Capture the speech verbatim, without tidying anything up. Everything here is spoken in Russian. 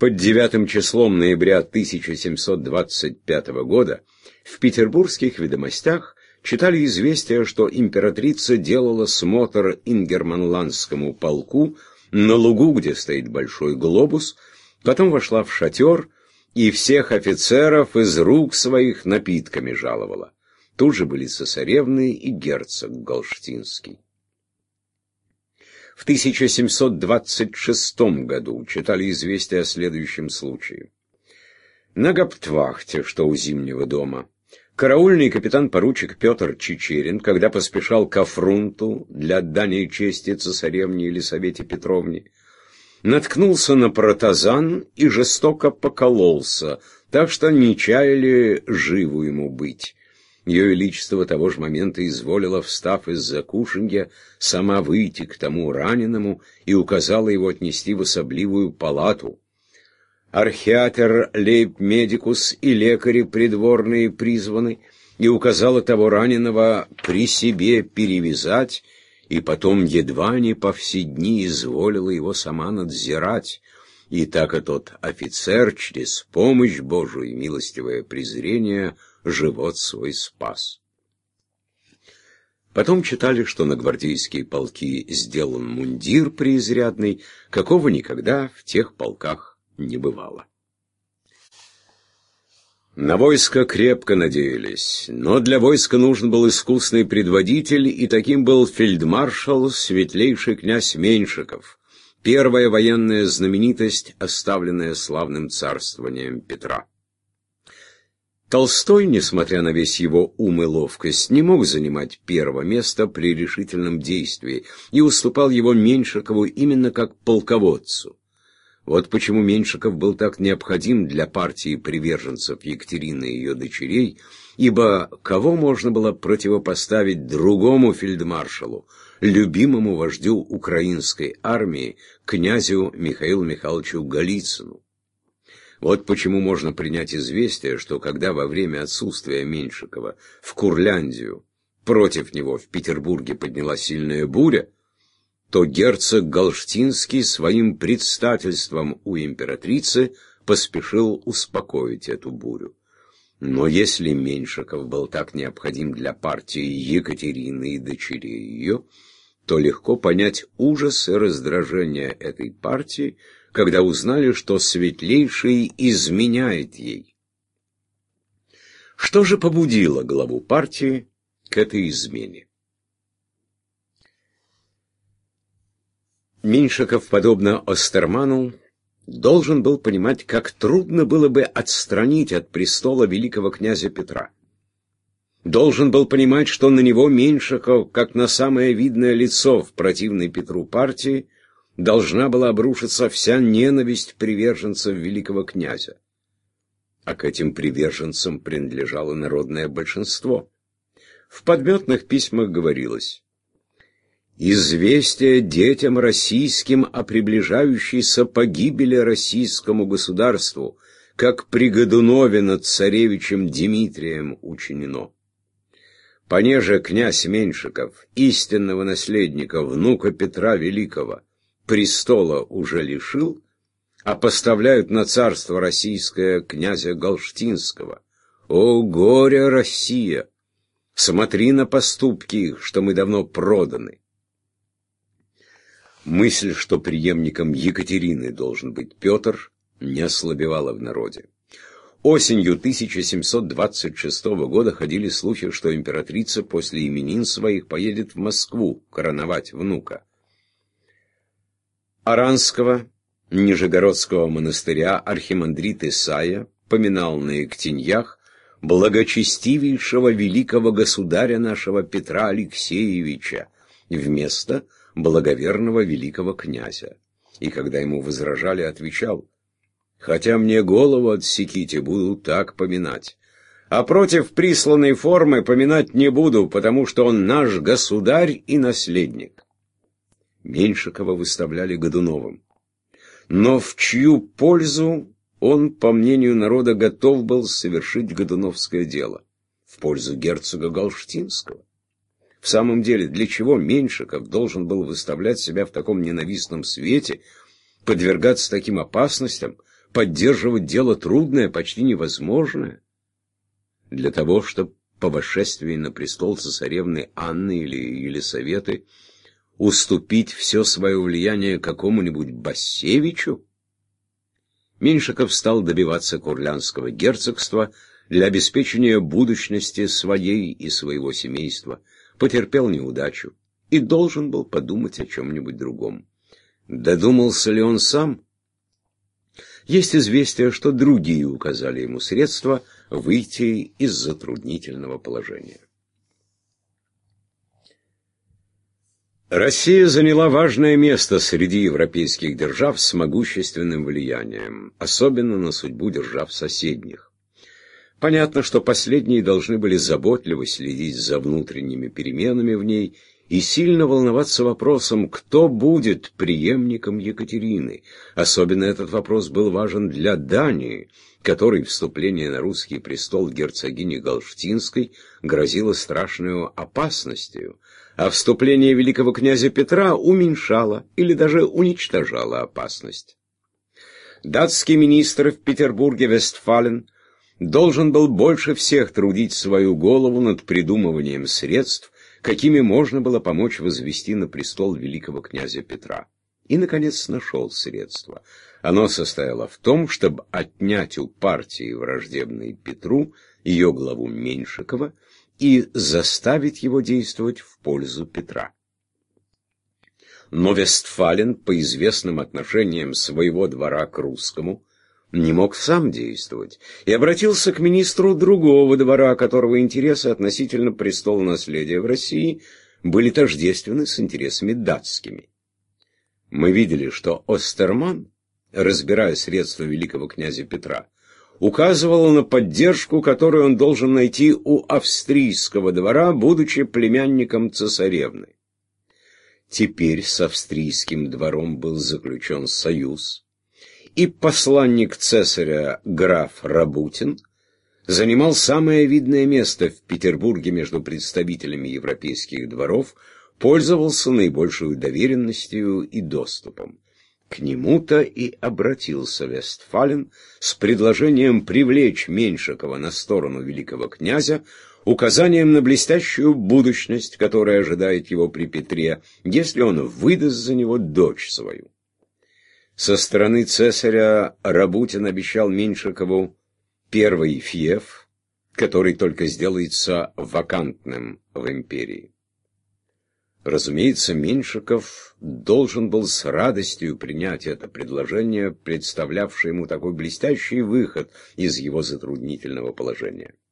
под девятым числом ноября тысяча семьсот двадцать пятого года в петербургских ведомостях читали известие, что императрица делала смотр ингерманландскому полку на лугу, где стоит большой глобус, потом вошла в шатер и всех офицеров из рук своих напитками жаловала. Тут же были цесаревны и герцог Галштинский. В тысяча семьсот двадцать шестом году читали известие о следующем случае. На гауптвахте, что у Зимнего дома, караульный капитан-поручик Петр Чичерин, когда поспешал ко фрунту для отдания чести цесаревне Елисавете Петровне, наткнулся на протазан и жестоко покололся, так что не чаяли живу ему быть. Ее Величество того же момента изволила, встав из-за кушанья, сама выйти к тому раненому и указала его отнести в особливую палату. Архиатер лейб-медикус и лекари придворные призваны, и указала того раненого при себе перевязать, и потом едва не по все дни изволила его сама надзирать. И так и тот офицер через помощь Божию и милостивое презрение живот свой спас. Потом читали, что на гвардейские полки сделан мундир преизрядный, какого никогда в тех полках не бывало. На войско крепко надеялись, но для войска нужен был искусный предводитель, и таким был фельдмаршал светлейший князь Меньшиков, первая военная знаменитость, оставленная славным царствованием Петра. Толстой, несмотря на весь его ум и ловкость, не мог занимать первого места при решительном действии и уступал его Меньшикову именно как полководцу. Вот почему Меньшиков был так необходим для партии приверженцев Екатерины и ее дочерей, ибо кого можно было противопоставить другому фельдмаршалу, любимому вождю украинской армии, князю Михаилу Михайловичу Голицыну? Вот почему можно принять известие, что когда во время отсутствия Меньшикова в Курляндию против него в Петербурге поднялась сильная буря, то герцог Галштинский своим предстательством у императрицы поспешил успокоить эту бурю. Но если Меньшиков был так необходим для партии Екатерины и дочерей ее, то легко понять ужас и раздражение этой партии, когда узнали, что Светлейший изменяет ей. Что же побудило главу партии к этой измене? Меньшиков, подобно Остерману, должен был понимать, как трудно было бы отстранить от престола великого князя Петра. Должен был понимать, что на него Меньшиков, как на самое видное лицо в противной Петру партии, должна была обрушиться вся ненависть приверженцев великого князя. А к этим приверженцам принадлежало народное большинство. В подметных письмах говорилось: «Известие детям российским о приближающейся погибели российскому государству, как при Годунове над царевичем Дмитрием учинено. Понеже князь Меньшиков, истинного наследника, внука Петра Великого, престола уже лишил, а поставляют на царство российское князя Галштинского. О, горе, Россия! Смотри на поступки их, что мы давно проданы». Мысль, что преемником Екатерины должен быть Петр, не ослабевала в народе. Осенью тысяча семьсот двадцать шестого года ходили слухи, что императрица после именин своих поедет в Москву короновать внука. Аранского, Нижегородского монастыря архимандрит Исаия поминал на Ектеньях благочестивейшего великого государя нашего Петра Алексеевича вместо благоверного великого князя. И когда ему возражали, отвечал: «Хотя мне голову отсеките, буду так поминать. А против присланной формы поминать не буду, потому что он наш государь и наследник». Меньшикова выставляли Годуновым. Но в чью пользу он, по мнению народа, готов был совершить годуновское дело? В пользу герцога Галштинского. В самом деле, для чего Меньшиков должен был выставлять себя в таком ненавистном свете, подвергаться таким опасностям, поддерживать дело трудное, почти невозможное. Для того, чтобы по восшествии на престол цесаревны Анны или Елисаветы уступить все свое влияние какому-нибудь Бассевичу? Меньшиков стал добиваться Курляндского герцогства для обеспечения будущности своей и своего семейства, потерпел неудачу и должен был подумать о чем-нибудь другом. Додумался ли он сам? Есть известие, что другие указали ему средства выйти из затруднительного положения. Россия заняла важное место среди европейских держав с могущественным влиянием, особенно на судьбу держав соседних. Понятно, что последние должны были заботливо следить за внутренними переменами в ней и сильно волноваться вопросом, кто будет преемником Екатерины. Особенно этот вопрос был важен для Дании, которой вступление на русский престол герцогини Галштинской грозило страшную опасностью, а вступление великого князя Петра уменьшало или даже уничтожало опасность. Датский министр в Петербурге Вестфален должен был больше всех трудить свою голову над придумыванием средств, какими можно было помочь возвести на престол великого князя Петра. И, наконец, нашел средство. Оно состояло в том, чтобы отнять у партии, враждебной Петру, ее главу Меньшикова, и заставить его действовать в пользу Петра. Но Вестфален, по известным отношениям своего двора к русскому, не мог сам действовать, и обратился к министру другого двора, которого интересы относительно престола наследия в России были тождественны с интересами датскими. Мы видели, что Остерман, разбирая средства великого князя Петра, указывал на поддержку, которую он должен найти у австрийского двора, будучи племянником цесаревны. Теперь с австрийским двором был заключен союз, и посланник цесаря граф Рабутин занимал самое видное место в Петербурге между представителями европейских дворов, пользовался наибольшей доверенностью и доступом. К нему-то и обратился Вестфален с предложением привлечь Меньшикова на сторону великого князя, указанием на блестящую будущность, которая ожидает его при Петре, если он выдаст за него дочь свою. Со стороны цесаря Рабутин обещал Меньшикову первый фиев, который только сделается вакантным в империи. Разумеется, Меньшиков должен был с радостью принять это предложение, представлявшее ему такой блестящий выход из его затруднительного положения.